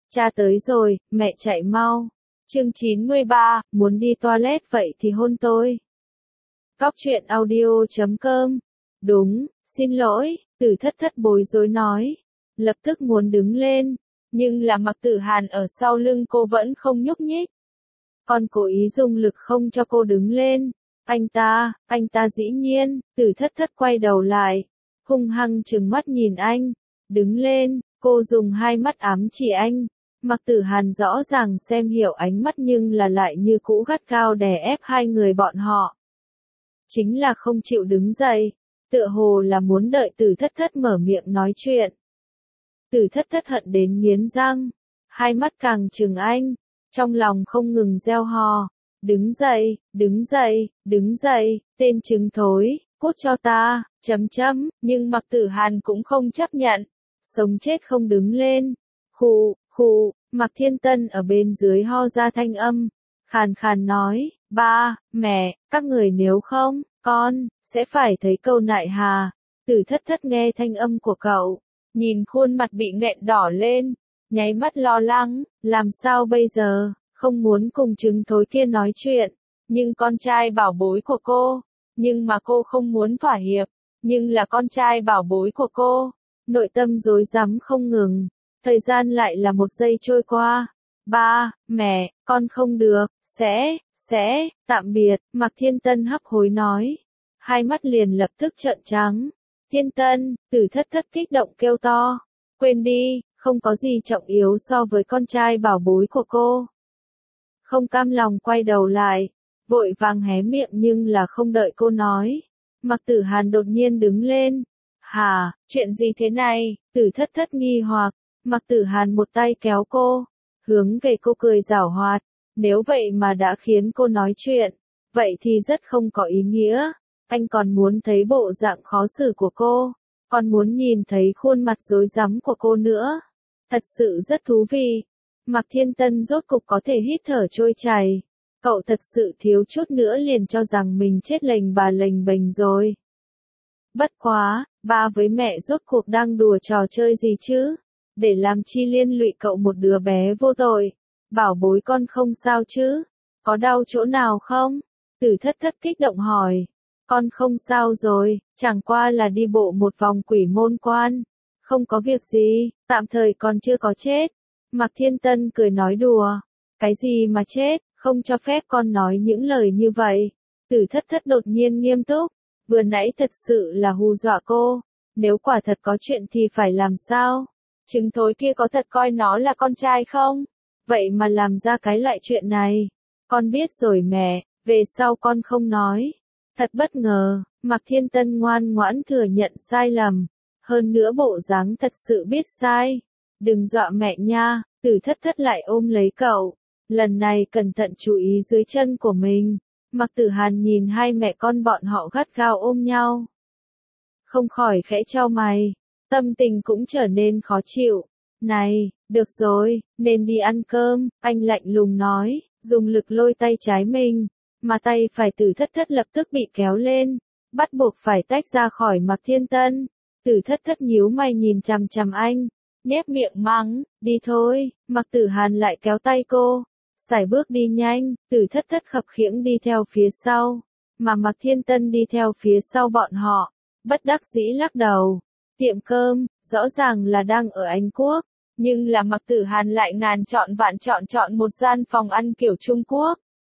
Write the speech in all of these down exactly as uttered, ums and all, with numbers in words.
Cha tới rồi, mẹ chạy mau. Chương chín mươi ba, muốn đi toilet vậy thì hôn tôi. Cóc truyện audio chấm com. Đúng, xin lỗi, Tử Thất Thất bối rối nói. Lập tức muốn đứng lên, nhưng là Mạc Tử Hàn ở sau lưng cô vẫn không nhúc nhích. Con cố ý dùng lực không cho cô đứng lên. Anh ta, anh ta dĩ nhiên, Tử Thất Thất quay đầu lại, hung hăng trừng mắt nhìn anh. Đứng lên, cô dùng hai mắt ám chỉ anh. Mạc Tử Hàn rõ ràng xem hiểu ánh mắt nhưng là lại như cũ gắt cao đè ép hai người bọn họ. Chính là không chịu đứng dậy, tựa hồ là muốn đợi Tử Thất Thất mở miệng nói chuyện. Tử Thất Thất hận đến nghiến răng, hai mắt càng trừng anh, trong lòng không ngừng reo hò. Đứng dậy, đứng dậy, đứng dậy, tên trứng thối, cút cho ta, chấm chấm, nhưng Mạc Tử Hàn cũng không chấp nhận, sống chết không đứng lên. Khụ, khụ, Mạc Thiên Tân ở bên dưới ho ra thanh âm, khàn khàn nói, ba, mẹ, các người nếu không, con, sẽ phải thấy câu nại hà. Tử Thất Thất nghe thanh âm của cậu, nhìn khuôn mặt bị nghẹn đỏ lên, nháy mắt lo lắng, làm sao bây giờ, không muốn cùng trứng thối kia nói chuyện, nhưng con trai bảo bối của cô, nhưng mà cô không muốn thỏa hiệp, nhưng là con trai bảo bối của cô, nội tâm rối rắm không ngừng. Thời gian lại là một giây trôi qua. Ba, mẹ, con không được, sẽ, sẽ, tạm biệt, Mạc Thiên Tân hấp hối nói. Hai mắt liền lập tức trợn trắng. Thiên Tân, Tử Thất Thất kích động kêu to. Quên đi, không có gì trọng yếu so với con trai bảo bối của cô. Không cam lòng quay đầu lại, vội vàng hé miệng nhưng là không đợi cô nói. Mạc Tử Hàn đột nhiên đứng lên. Hả, chuyện gì thế này? Tử Thất Thất nghi hoặc. Mạc Tử Hàn một tay kéo cô, hướng về cô cười giảo hoạt, nếu vậy mà đã khiến cô nói chuyện, vậy thì rất không có ý nghĩa, anh còn muốn thấy bộ dạng khó xử của cô, còn muốn nhìn thấy khuôn mặt rối rắm của cô nữa, thật sự rất thú vị. Mạc Thiên Tân rốt cục có thể hít thở trôi chảy, cậu thật sự thiếu chút nữa liền cho rằng mình chết lềnh bà lềnh bềnh rồi. Bất quá, ba với mẹ rốt cuộc đang đùa trò chơi gì chứ? Để làm chi liên lụy cậu một đứa bé vô tội. Bảo bối con không sao chứ? Có đau chỗ nào không? Tử Thất Thất kích động hỏi. Con không sao rồi, chẳng qua là đi bộ một vòng quỷ môn quan. Không có việc gì, tạm thời còn chưa có chết. Mạc Thiên Tân cười nói đùa. Cái gì mà chết, không cho phép con nói những lời như vậy. Tử Thất Thất đột nhiên nghiêm túc. Vừa nãy thật sự là hù dọa cô. Nếu quả thật có chuyện thì phải làm sao? Trứng thối kia có thật coi nó là con trai không? Vậy mà làm ra cái loại chuyện này. Con biết rồi mẹ, về sau con không nói. Thật bất ngờ, Mạc Thiên Tân ngoan ngoãn thừa nhận sai lầm. Hơn nữa bộ dáng thật sự biết sai. Đừng dọa mẹ nha, Tử Thất Thất lại ôm lấy cậu. Lần này cẩn thận chú ý dưới chân của mình. Mạc Tử Hàn nhìn hai mẹ con bọn họ gắt gao ôm nhau. Không khỏi khẽ chau mày. Tâm tình cũng trở nên khó chịu. Này, được rồi, nên đi ăn cơm, anh lạnh lùng nói, dùng lực lôi tay trái mình, mà tay phải Tử Thất Thất lập tức bị kéo lên, bắt buộc phải tách ra khỏi Mạc Thiên Tân. Tử Thất Thất nhíu mày nhìn chằm chằm anh, nhếch miệng mắng, đi thôi. Mạc Tử Hàn lại kéo tay cô, sải bước đi nhanh. Tử Thất Thất khập khiễng đi theo phía sau, mà Mạc Thiên Tân đi theo phía sau bọn họ, bất đắc dĩ lắc đầu. Tiệm cơm, rõ ràng là đang ở Anh Quốc, nhưng là Mạc Tử Hàn lại ngàn chọn vạn chọn chọn một gian phòng ăn kiểu Trung Quốc.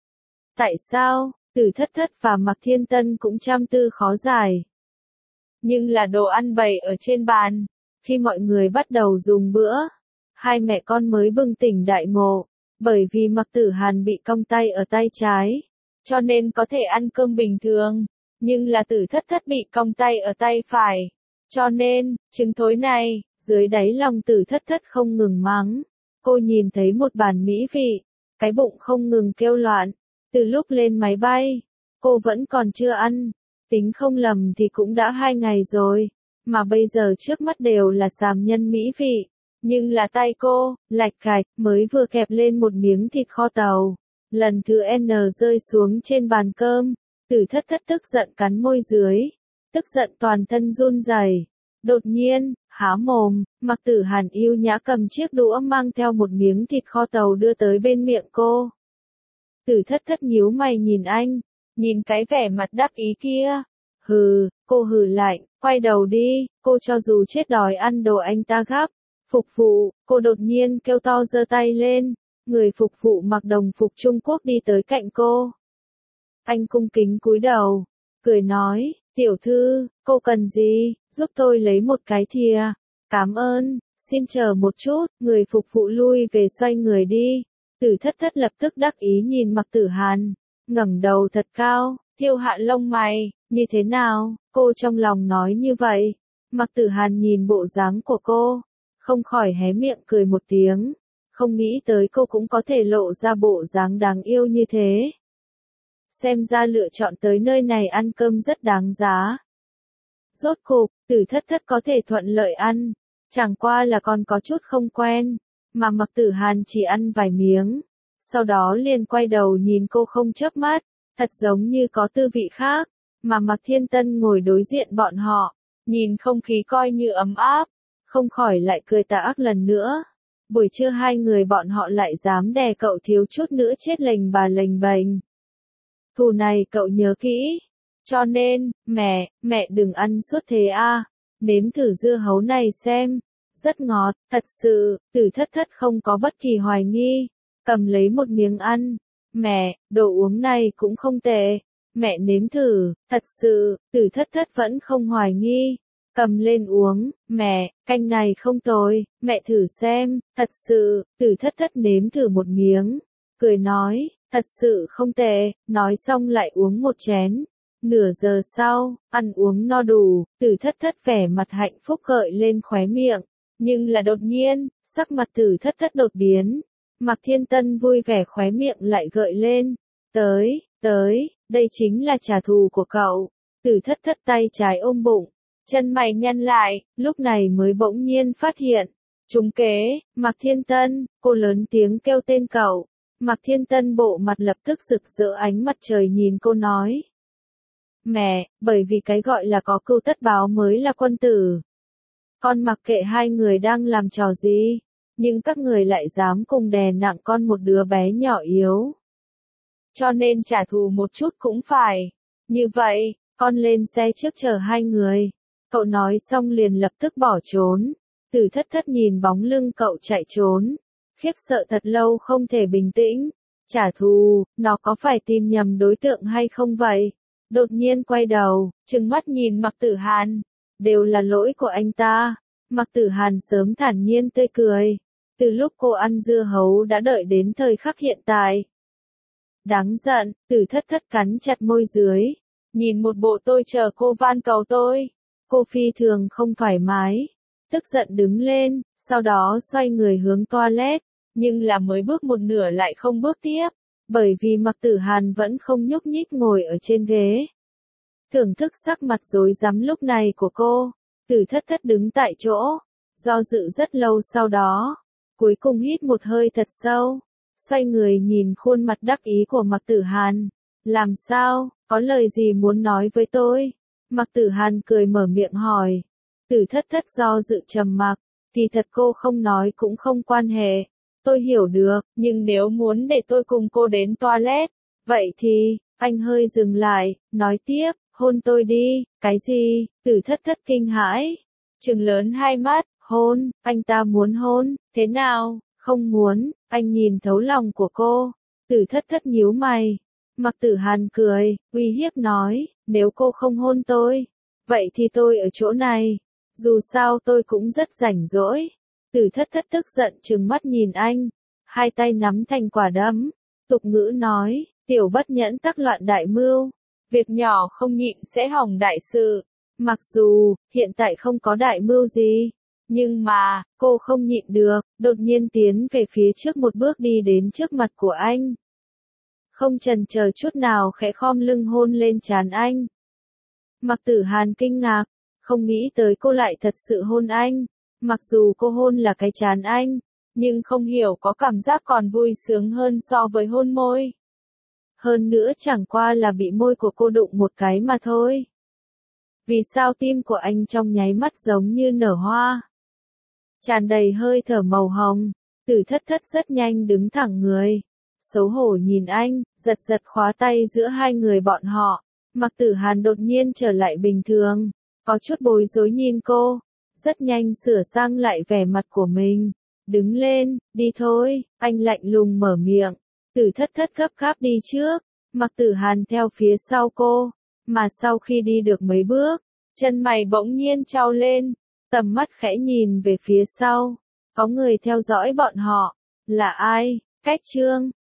Tại sao? Tử Thất Thất và Mạc Thiên Tân cũng trăm tư khó giải. Nhưng là đồ ăn bày ở trên bàn, khi mọi người bắt đầu dùng bữa, hai mẹ con mới bừng tỉnh đại ngộ, bởi vì Mạc Tử Hàn bị cong tay ở tay trái, cho nên có thể ăn cơm bình thường, nhưng là Tử Thất Thất bị cong tay ở tay phải. Cho nên, trứng thối này, dưới đáy lòng Tử Thất Thất không ngừng mắng. Cô nhìn thấy một bàn mỹ vị, cái bụng không ngừng kêu loạn. Từ lúc lên máy bay, cô vẫn còn chưa ăn. Tính không lầm thì cũng đã hai ngày rồi, mà bây giờ trước mắt đều là sàm nhân mỹ vị. Nhưng là tay cô, lạch cạch, mới vừa kẹp lên một miếng thịt kho tàu. Lần thứ N rơi xuống trên bàn cơm, Tử Thất Thất tức giận cắn môi dưới. Tức giận toàn thân run rẩy. Đột nhiên, Há mồm, Mạc Tử Hàn yêu nhã cầm chiếc đũa mang theo một miếng thịt kho tàu đưa tới bên miệng cô. Tử thất thất nhíu mày nhìn anh, nhìn cái vẻ mặt đắc ý kia. Hừ, cô hừ lạnh, quay đầu đi, cô cho dù chết đói ăn đồ anh ta gắp. Phục vụ, cô đột nhiên kêu to giơ tay lên, người phục vụ mặc đồng phục Trung Quốc đi tới cạnh cô. Anh cung kính cúi đầu, cười nói, tiểu thư, cô cần gì, giúp tôi lấy một cái thìa. Cảm ơn, xin chờ một chút, người phục vụ lui về xoay người đi. Tử thất thất lập tức đắc ý nhìn Mạc Tử Hàn, ngẩng đầu thật cao, thiêu hạ lông mày, như thế nào, cô trong lòng nói như vậy. Mạc Tử Hàn nhìn bộ dáng của cô, không khỏi hé miệng cười một tiếng, không nghĩ tới cô cũng có thể lộ ra bộ dáng đáng yêu như thế. Xem ra lựa chọn tới nơi này ăn cơm rất đáng giá. Rốt cục, Tử thất thất có thể thuận lợi ăn, chẳng qua là còn có chút không quen, mà Mạc Tử Hàn chỉ ăn vài miếng, sau đó liền quay đầu nhìn cô không chớp mắt, thật giống như có tư vị khác, mà Mạc Thiên Tân ngồi đối diện bọn họ, nhìn không khí coi như ấm áp, không khỏi lại cười tà ác lần nữa. Buổi trưa hai người bọn họ lại dám đè cậu thiếu chút nữa chết lềnh bà lềnh bềnh. Thù này cậu nhớ kỹ. Cho nên, mẹ, mẹ đừng ăn suốt thế a, nếm thử dưa hấu này xem. Rất ngọt, thật sự, Tử thất thất không có bất kỳ hoài nghi. Cầm lấy một miếng ăn. Mẹ, đồ uống này cũng không tệ. Mẹ nếm thử, thật sự, Tử thất thất vẫn không hoài nghi. Cầm lên uống, mẹ, canh này không tồi, mẹ thử xem, thật sự, Tử thất thất nếm thử một miếng. Cười nói, thật sự không tệ, nói xong lại uống một chén. Nửa giờ sau, ăn uống no đủ, Tử thất thất vẻ mặt hạnh phúc gợi lên khóe miệng. Nhưng là đột nhiên, sắc mặt Tử thất thất đột biến. Mạc Thiên Tân vui vẻ khóe miệng lại gợi lên. Tới, tới, đây chính là trả thù của cậu. Tử thất thất tay trái ôm bụng, chân mày nhăn lại, lúc này mới bỗng nhiên phát hiện. Trúng kế, Mạc Thiên Tân, cô lớn tiếng kêu tên cậu. Mạc Thiên Tân bộ mặt lập tức rực rỡ ánh mặt trời nhìn cô nói. Mẹ, bởi vì cái gọi là có cưu tất báo mới là quân tử. Con mặc kệ hai người đang làm trò gì, nhưng các người lại dám cùng đè nặng con một đứa bé nhỏ yếu. Cho nên trả thù một chút cũng phải. Như vậy, con lên xe trước chờ hai người. Cậu nói xong liền lập tức bỏ trốn. Tử thất thất nhìn bóng lưng cậu chạy trốn. Khiếp sợ thật lâu không thể bình tĩnh. Trả thù, nó có phải tìm nhầm đối tượng hay không vậy? Đột nhiên quay đầu, trừng mắt nhìn Mạc Tử Hàn. Đều là lỗi của anh ta. Mạc Tử Hàn sớm thản nhiên tươi cười. Từ lúc cô ăn dưa hấu đã đợi đến thời khắc hiện tại. Đáng giận, Tử thất thất cắn chặt môi dưới. Nhìn một bộ tôi chờ cô van cầu tôi. Cô phi thường không thoải mái. Tức giận đứng lên, sau đó xoay người hướng toilet. Nhưng là mới bước một nửa lại không bước tiếp. Bởi vì Mạc Tử Hàn vẫn không nhúc nhích ngồi ở trên ghế. Thưởng thức sắc mặt rối rắm lúc này của cô. Tử thất thất đứng tại chỗ. Do dự rất lâu sau đó. Cuối cùng hít một hơi thật sâu. Xoay người nhìn khuôn mặt đắc ý của Mạc Tử Hàn. Làm sao, có lời gì muốn nói với tôi? Mạc Tử Hàn cười mở miệng hỏi. Tử thất thất do dự trầm mặc. Thì thật cô không nói cũng không quan hệ. Tôi hiểu được, nhưng nếu muốn để tôi cùng cô đến toilet, vậy thì, anh hơi dừng lại, nói tiếp, hôn tôi đi, cái gì, Tử thất thất kinh hãi, trừng lớn hai mắt, hôn, anh ta muốn hôn, thế nào, không muốn, anh nhìn thấu lòng của cô, Tử thất thất nhíu mày, Mạc Tử Hàn cười, uy hiếp nói, nếu cô không hôn tôi, vậy thì tôi ở chỗ này, dù sao tôi cũng rất rảnh rỗi. Tử thất thất tức giận trừng mắt nhìn anh, hai tay nắm thành quả đấm, tục ngữ nói, tiểu bất nhẫn tắc loạn đại mưu, việc nhỏ không nhịn sẽ hỏng đại sự, mặc dù, hiện tại không có đại mưu gì, nhưng mà, cô không nhịn được, đột nhiên tiến về phía trước một bước đi đến trước mặt của anh. Không chần chờ chút nào khẽ khom lưng hôn lên trán anh. Mạc Tử Hàn kinh ngạc, không nghĩ tới cô lại thật sự hôn anh. Mặc dù cô hôn là cái trán anh, nhưng không hiểu có cảm giác còn vui sướng hơn so với hôn môi. Hơn nữa chẳng qua là bị môi của cô đụng một cái mà thôi. Vì sao tim của anh trong nháy mắt giống như nở hoa? tràn đầy hơi thở màu hồng. Tử thất thất rất nhanh đứng thẳng người. Xấu hổ nhìn anh, giật giật khóa tay giữa hai người bọn họ. Mạc Tử Hàn đột nhiên trở lại bình thường. Có chút bối rối nhìn cô. Rất nhanh sửa sang lại vẻ mặt của mình. Đứng lên, đi thôi, anh lạnh lùng mở miệng. Tử thất thất gấp gáp đi trước. Mạc Tử Hàn theo phía sau cô. Mà sau khi đi được mấy bước, chân mày bỗng nhiên chau lên. Tầm mắt khẽ nhìn về phía sau. Có người theo dõi bọn họ. Là ai? Cách Trương.